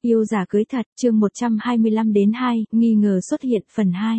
Yêu giả cưới thật, chương 125 đến 2, nghi ngờ xuất hiện phần 2.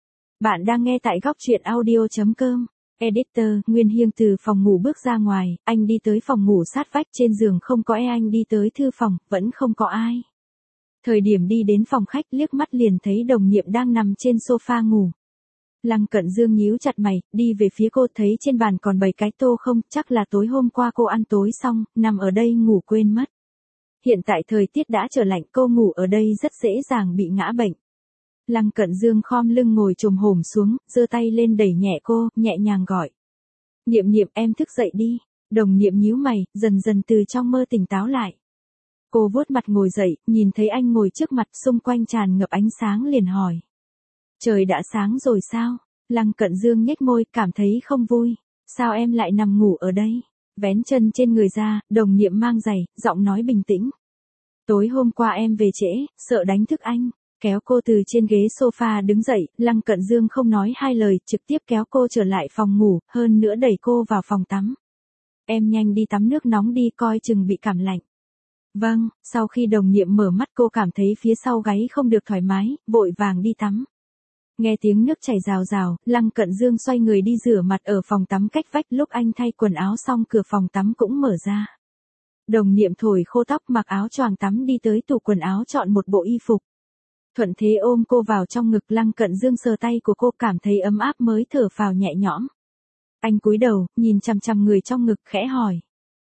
Bạn đang nghe tại góc truyện audio.com. Editor, Nguyên Hiên từ phòng ngủ bước ra ngoài, anh đi tới phòng ngủ sát vách, trên giường không có ai, anh đi tới thư phòng, vẫn không có ai. Thời điểm đi đến phòng khách, liếc mắt liền thấy đồng nhiệm đang nằm trên sofa ngủ. Lăng Cận Dương nhíu chặt mày, đi về phía cô, thấy trên bàn còn 7 cái tô không, chắc là tối hôm qua cô ăn tối xong, nằm ở đây ngủ quên mất. Hiện tại thời tiết đã trở lạnh, cô ngủ ở đây rất dễ dàng bị ngã bệnh. Lăng Cận Dương khom lưng ngồi chồm hổm xuống, giơ tay lên đẩy nhẹ cô, nhẹ nhàng gọi. Niệm Niệm, em thức dậy đi. Đồng Niệm nhíu mày, dần dần từ trong mơ tỉnh táo lại. Cô vuốt mặt ngồi dậy, nhìn thấy anh ngồi trước mặt, xung quanh tràn ngập ánh sáng liền hỏi. Trời đã sáng rồi sao? Lăng Cận Dương nhếch môi, cảm thấy không vui. Sao em lại nằm ngủ ở đây? Vén chân trên người ra, Đồng Niệm mang giày, giọng nói bình tĩnh. Tối hôm qua em về trễ, sợ đánh thức anh. Kéo cô từ trên ghế sofa đứng dậy, Lăng Cận Dương không nói hai lời, trực tiếp kéo cô trở lại phòng ngủ, hơn nữa đẩy cô vào phòng tắm. Em nhanh đi tắm nước nóng đi, coi chừng bị cảm lạnh. Vâng, sau khi Đồng Niệm mở mắt cô cảm thấy phía sau gáy không được thoải mái, vội vàng đi tắm. Nghe tiếng nước chảy rào rào, Lăng Cận Dương xoay người đi rửa mặt ở phòng tắm cách vách, lúc anh thay quần áo xong cửa phòng tắm cũng mở ra. Đồng Niệm thổi khô tóc, mặc áo choàng tắm đi tới tủ quần áo chọn một bộ y phục. Thuận thế ôm cô vào trong ngực, Lăng Cận Dương sờ tay của cô, cảm thấy ấm áp mới thở phào nhẹ nhõm. Anh cúi đầu, nhìn chằm chằm người trong ngực, khẽ hỏi.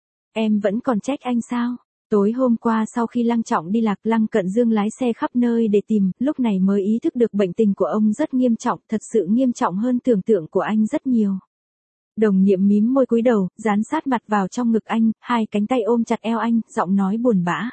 Em vẫn còn trách anh sao? Tối hôm qua sau khi Lăng Trọng đi lạc, Lăng Cận Dương lái xe khắp nơi để tìm, lúc này mới ý thức được bệnh tình của ông rất nghiêm trọng, thật sự nghiêm trọng hơn tưởng tượng của anh rất nhiều. Đồng Niệm mím môi cúi đầu, dán sát mặt vào trong ngực anh, hai cánh tay ôm chặt eo anh, giọng nói buồn bã.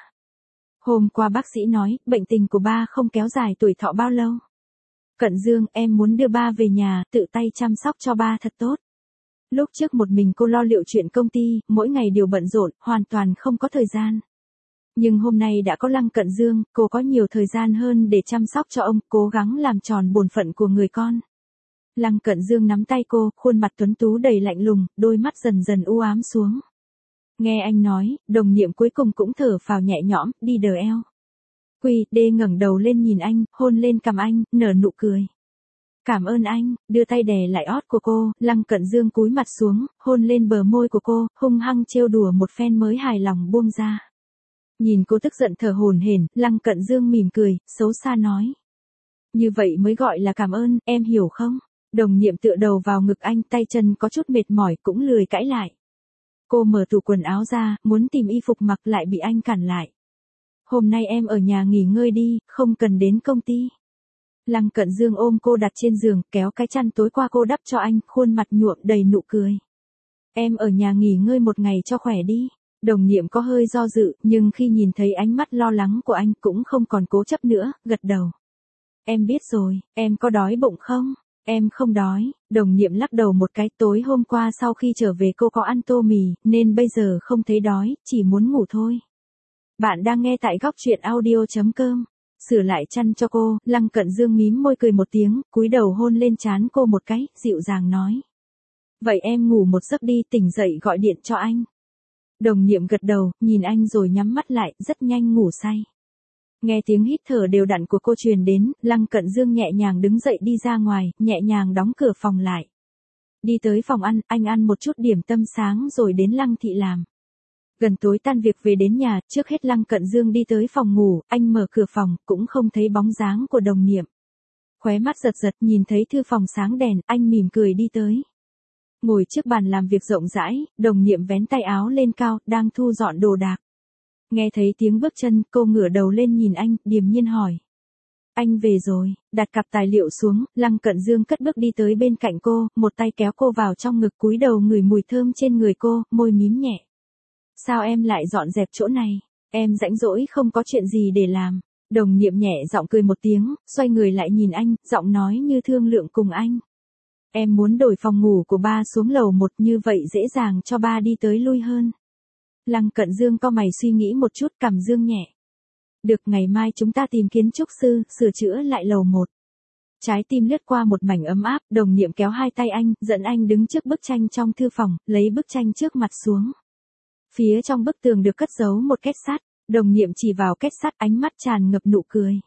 Hôm qua bác sĩ nói, bệnh tình của ba không kéo dài tuổi thọ bao lâu. Cận Dương, em muốn đưa ba về nhà, tự tay chăm sóc cho ba thật tốt. Lúc trước một mình cô lo liệu chuyện công ty, mỗi ngày đều bận rộn, hoàn toàn không có thời gian. Nhưng hôm nay đã có Lăng Cận Dương, cô có nhiều thời gian hơn để chăm sóc cho ông, cố gắng làm tròn bổn phận của người con. Lăng Cận Dương nắm tay cô, khuôn mặt tuấn tú đầy lạnh lùng, đôi mắt dần dần u ám xuống. Nghe anh nói, Đồng Niệm cuối cùng cũng thở phào nhẹ nhõm, đi đờ eo. Quy Đê ngẩng đầu lên nhìn anh, hôn lên cằm anh, nở nụ cười. Cảm ơn anh, đưa tay đè lại ót của cô, Lăng Cận Dương cúi mặt xuống, hôn lên bờ môi của cô, hung hăng trêu đùa một phen mới hài lòng buông ra. Nhìn cô tức giận thở hổn hển, Lăng Cận Dương mỉm cười, xấu xa nói. Như vậy mới gọi là cảm ơn, em hiểu không? Đồng Niệm tựa đầu vào ngực anh, tay chân có chút mệt mỏi, cũng lười cãi lại. Cô mở tủ quần áo ra, muốn tìm y phục mặc lại bị anh cản lại. Hôm nay em ở nhà nghỉ ngơi đi, không cần đến công ty. Lăng Cận Dương ôm cô đặt trên giường, kéo cái chăn tối qua cô đắp cho anh, khuôn mặt nhuộm đầy nụ cười. Em ở nhà nghỉ ngơi một ngày cho khỏe đi. Đồng Niệm có hơi do dự, nhưng khi nhìn thấy ánh mắt lo lắng của anh cũng không còn cố chấp nữa, gật đầu. Em biết rồi, em có đói bụng không? Em không đói. Đồng Niệm lắc đầu một cái, tối hôm qua sau khi trở về cô có ăn tô mì, nên bây giờ không thấy đói, chỉ muốn ngủ thôi. Bạn đang nghe tại góc truyện audio.com. Sửa lại chăn cho cô, Lăng Cận Dương mím môi cười một tiếng, cúi đầu hôn lên trán cô một cái, dịu dàng nói. Vậy em ngủ một giấc đi, tỉnh dậy gọi điện cho anh. Đồng Niệm gật đầu, nhìn anh rồi nhắm mắt lại, rất nhanh ngủ say. Nghe tiếng hít thở đều đặn của cô truyền đến, Lăng Cận Dương nhẹ nhàng đứng dậy đi ra ngoài, nhẹ nhàng đóng cửa phòng lại. Đi tới phòng ăn, anh ăn một chút điểm tâm sáng rồi đến Lăng Thị làm. Gần tối tan việc về đến nhà, trước hết Lăng Cận Dương đi tới phòng ngủ, anh mở cửa phòng, cũng không thấy bóng dáng của Đồng Niệm. Khóe mắt giật giật, nhìn thấy thư phòng sáng đèn, anh mỉm cười đi tới. Ngồi trước bàn làm việc rộng rãi, Đồng Niệm vén tay áo lên cao, đang thu dọn đồ đạc. Nghe thấy tiếng bước chân, cô ngửa đầu lên nhìn anh, điềm nhiên hỏi. Anh về rồi, đặt cặp tài liệu xuống, Lăng Cận Dương cất bước đi tới bên cạnh cô, một tay kéo cô vào trong ngực, cúi đầu ngửi mùi thơm trên người cô, môi mím nhẹ. Sao em lại dọn dẹp chỗ này? Em rãnh rỗi không có chuyện gì để làm. Đồng Niệm nhẹ giọng cười một tiếng, xoay người lại nhìn anh, giọng nói như thương lượng cùng anh. Em muốn đổi phòng ngủ của ba xuống lầu 1, như vậy dễ dàng cho ba đi tới lui hơn. Lăng Cận Dương cau mày suy nghĩ một chút, cằm dương nhẹ. Được, ngày mai chúng ta tìm kiến trúc sư, sửa chữa lại lầu 1. Trái tim lướt qua một mảnh ấm áp, Đồng Niệm kéo hai tay anh, dẫn anh đứng trước bức tranh trong thư phòng, lấy bức tranh trước mặt xuống. Phía trong bức tường được cất giấu một két sắt. Đồng Niệm chỉ vào kết sắt, ánh mắt tràn ngập nụ cười.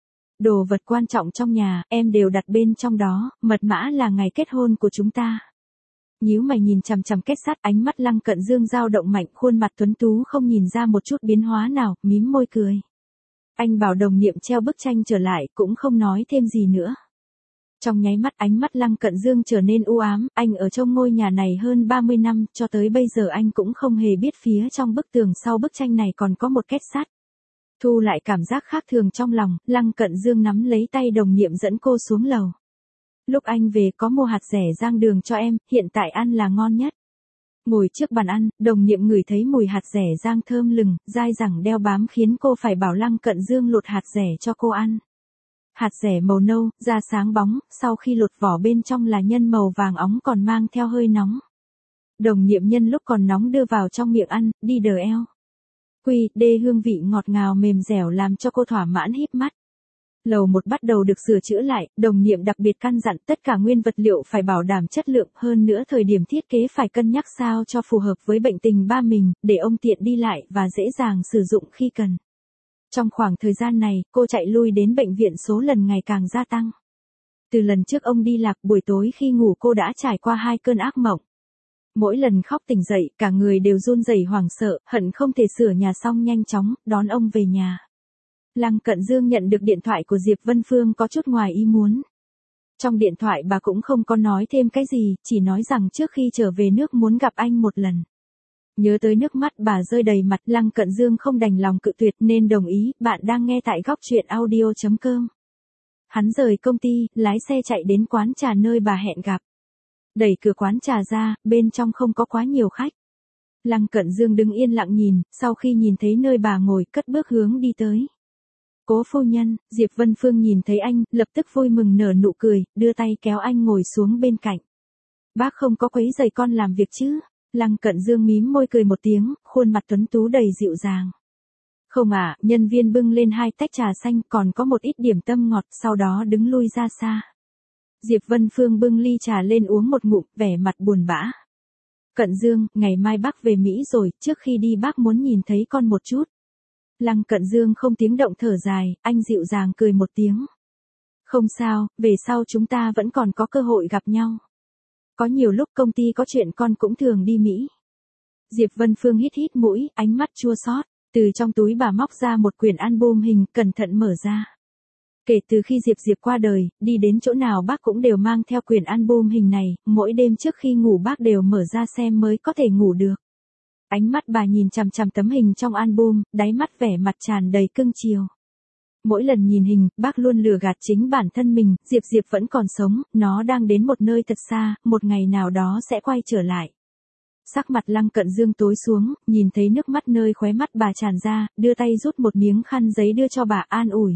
Đồ vật quan trọng trong nhà, em đều đặt bên trong đó, mật mã là ngày kết hôn của chúng ta. Nhíu mày nhìn chằm chằm kết sắt, ánh mắt Lăng Cận Dương dao động mạnh, khuôn mặt tuấn tú không nhìn ra một chút biến hóa nào, mím môi cười. Anh bảo Đồng Niệm treo bức tranh trở lại, cũng không nói thêm gì nữa. Trong nháy mắt ánh mắt Lăng Cận Dương trở nên u ám, anh ở trong ngôi nhà này hơn 30 năm, cho tới bây giờ anh cũng không hề biết phía trong bức tường sau bức tranh này còn có một kết sắt. Thu lại cảm giác khác thường trong lòng, Lăng Cận Dương nắm lấy tay Đồng Niệm dẫn cô xuống lầu. Lúc anh về có mua hạt dẻ rang đường cho em, hiện tại ăn là ngon nhất. Ngồi trước bàn ăn, Đồng Niệm ngửi thấy mùi hạt dẻ rang thơm lừng, dai dẳng đeo bám khiến cô phải bảo Lăng Cận Dương lột hạt dẻ cho cô ăn. Hạt dẻ màu nâu, da sáng bóng, sau khi lột vỏ bên trong là nhân màu vàng óng còn mang theo hơi nóng. Đồng Niệm nhân lúc còn nóng đưa vào trong miệng ăn, đi đờ eo. Quy, đê hương vị ngọt ngào mềm dẻo làm cho cô thỏa mãn híp mắt. Lầu 1 bắt đầu được sửa chữa lại, Đồng Niệm đặc biệt căn dặn tất cả nguyên vật liệu phải bảo đảm chất lượng, hơn nữa thời điểm thiết kế phải cân nhắc sao cho phù hợp với bệnh tình ba mình, để ông tiện đi lại và dễ dàng sử dụng khi cần. Trong khoảng thời gian này, cô chạy lui đến bệnh viện số lần ngày càng gia tăng. Từ lần trước ông đi lạc, buổi tối khi ngủ cô đã trải qua 2 cơn ác mộng. Mỗi lần khóc tỉnh dậy, cả người đều run rẩy hoảng sợ, hận không thể sửa nhà xong nhanh chóng, đón ông về nhà. Lăng Cận Dương nhận được điện thoại của Diệp Vân Phương có chút ngoài ý muốn. Trong điện thoại bà cũng không có nói thêm cái gì, chỉ nói rằng trước khi trở về nước muốn gặp anh một lần. Nhớ tới nước mắt bà rơi đầy mặt, Lăng Cận Dương không đành lòng cự tuyệt nên đồng ý. Bạn đang nghe tại Góc Truyện Audio.com. Hắn rời công ty, lái xe chạy đến quán trà nơi bà hẹn gặp. Đẩy cửa quán trà ra, bên trong không có quá nhiều khách. Lăng Cận Dương đứng yên lặng nhìn, sau khi nhìn thấy nơi bà ngồi, cất bước hướng đi tới. Cố phu nhân, Diệp Vân Phương nhìn thấy anh, lập tức vui mừng nở nụ cười, đưa tay kéo anh ngồi xuống bên cạnh. Bác không có quấy rầy con làm việc chứ? Lăng Cận Dương mím môi cười một tiếng, khuôn mặt tuấn tú đầy dịu dàng. Không ạ, nhân viên bưng lên 2 tách trà xanh còn có một ít điểm tâm ngọt, sau đó đứng lui ra xa. Diệp Vân Phương bưng ly trà lên uống một ngụm, vẻ mặt buồn bã. Cận Dương, ngày mai bác về Mỹ rồi, trước khi đi bác muốn nhìn thấy con một chút. Lăng Cận Dương không tiếng động thở dài, anh dịu dàng cười một tiếng. Không sao, về sau chúng ta vẫn còn có cơ hội gặp nhau. Có nhiều lúc công ty có chuyện con cũng thường đi Mỹ. Diệp Vân Phương hít hít mũi, ánh mắt chua xót. Từ trong túi bà móc ra một quyển album hình, cẩn thận mở ra. Kể từ khi Diệp qua đời, đi đến chỗ nào bác cũng đều mang theo quyển album hình này, mỗi đêm trước khi ngủ bác đều mở ra xem mới có thể ngủ được. Ánh mắt bà nhìn chằm chằm tấm hình trong album, đáy mắt vẻ mặt tràn đầy cưng chiều. Mỗi lần nhìn hình, bác luôn lừa gạt chính bản thân mình, Diệp vẫn còn sống, nó đang đến một nơi thật xa, một ngày nào đó sẽ quay trở lại. Sắc mặt Lăng Cận Dương tối xuống, nhìn thấy nước mắt nơi khóe mắt bà tràn ra, đưa tay rút một miếng khăn giấy đưa cho bà an ủi.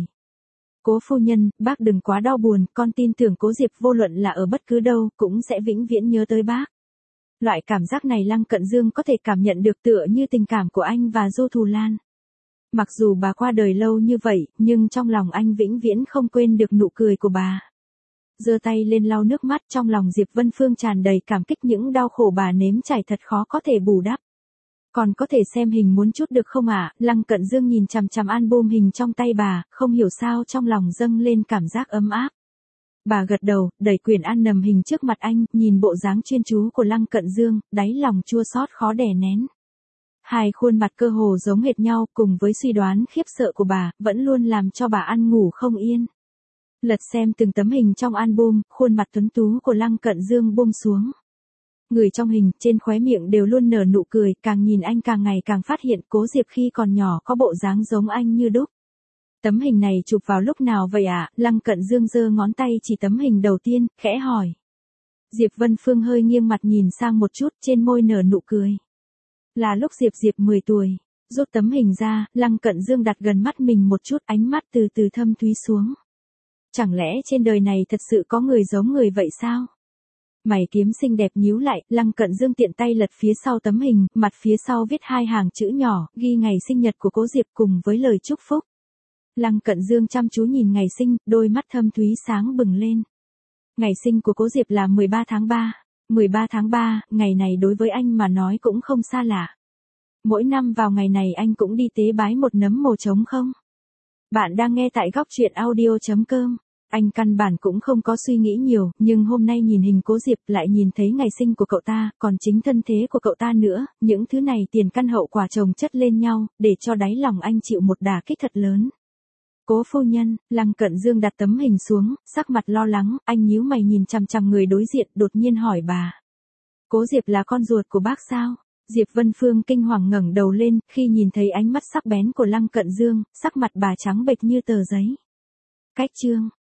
Cố phu nhân, bác đừng quá đau buồn, con tin tưởng Cố Diệp vô luận là ở bất cứ đâu, cũng sẽ vĩnh viễn nhớ tới bác. Loại cảm giác này Lăng Cận Dương có thể cảm nhận được tựa như tình cảm của anh và Du Thù Lan. Mặc dù bà qua đời lâu như vậy, nhưng trong lòng anh vĩnh viễn không quên được nụ cười của bà. Giơ tay lên lau nước mắt, trong lòng Diệp Vân Phương tràn đầy cảm kích, những đau khổ bà nếm trải thật khó có thể bù đắp. Còn có thể xem hình muốn chút được không ạ? Lăng Cận Dương nhìn chằm chằm album hình trong tay bà, không hiểu sao trong lòng dâng lên cảm giác ấm áp. Bà gật đầu, đẩy quyển album hình trước mặt anh, nhìn bộ dáng chuyên chú của Lăng Cận Dương, đáy lòng chua xót khó đè nén. Hai khuôn mặt cơ hồ giống hệt nhau, cùng với suy đoán khiếp sợ của bà, vẫn luôn làm cho bà ăn ngủ không yên. Lật xem từng tấm hình trong album, khuôn mặt tuấn tú của Lăng Cận Dương buông xuống. Người trong hình, trên khóe miệng đều luôn nở nụ cười, càng nhìn anh càng ngày càng phát hiện Cố Diệp khi còn nhỏ có bộ dáng giống anh như đúc. Tấm hình này chụp vào lúc nào vậy ạ? Lăng Cận Dương giơ ngón tay chỉ tấm hình đầu tiên, khẽ hỏi. Diệp Vân Phương hơi nghiêng mặt nhìn sang một chút, trên môi nở nụ cười. Là lúc Diệp 10 tuổi. Rút tấm hình ra, Lăng Cận Dương đặt gần mắt mình một chút, ánh mắt từ từ thâm thúy xuống. Chẳng lẽ trên đời này thật sự có người giống người vậy sao? Mày kiếm xinh đẹp nhíu lại, Lăng Cận Dương tiện tay lật phía sau tấm hình, mặt phía sau viết 2 hàng chữ nhỏ, ghi ngày sinh nhật của Cố Diệp cùng với lời chúc phúc. Lăng Cận Dương chăm chú nhìn ngày sinh, đôi mắt thâm thúy sáng bừng lên. Ngày sinh của Cố Diệp là 13 tháng 3. 13 tháng 3, ngày này đối với anh mà nói cũng không xa lạ. Mỗi năm vào ngày này anh cũng đi tế bái một nấm mồ trống không? Bạn đang nghe tại góc truyện audio.com. Anh căn bản cũng không có suy nghĩ nhiều, nhưng hôm nay nhìn hình Cố Diệp lại nhìn thấy ngày sinh của cậu ta, còn chính thân thế của cậu ta nữa, những thứ này tiền căn hậu quả chồng chất lên nhau, để cho đáy lòng anh chịu một đả kích thật lớn. Cố phu nhân, Lăng Cận Dương đặt tấm hình xuống, sắc mặt lo lắng, anh nhíu mày nhìn chằm chằm người đối diện, đột nhiên hỏi bà. Cố Diệp là con ruột của bác sao? Diệp Vân Phương kinh hoàng ngẩng đầu lên, khi nhìn thấy ánh mắt sắc bén của Lăng Cận Dương, sắc mặt bà trắng bệch như tờ giấy. Cách chương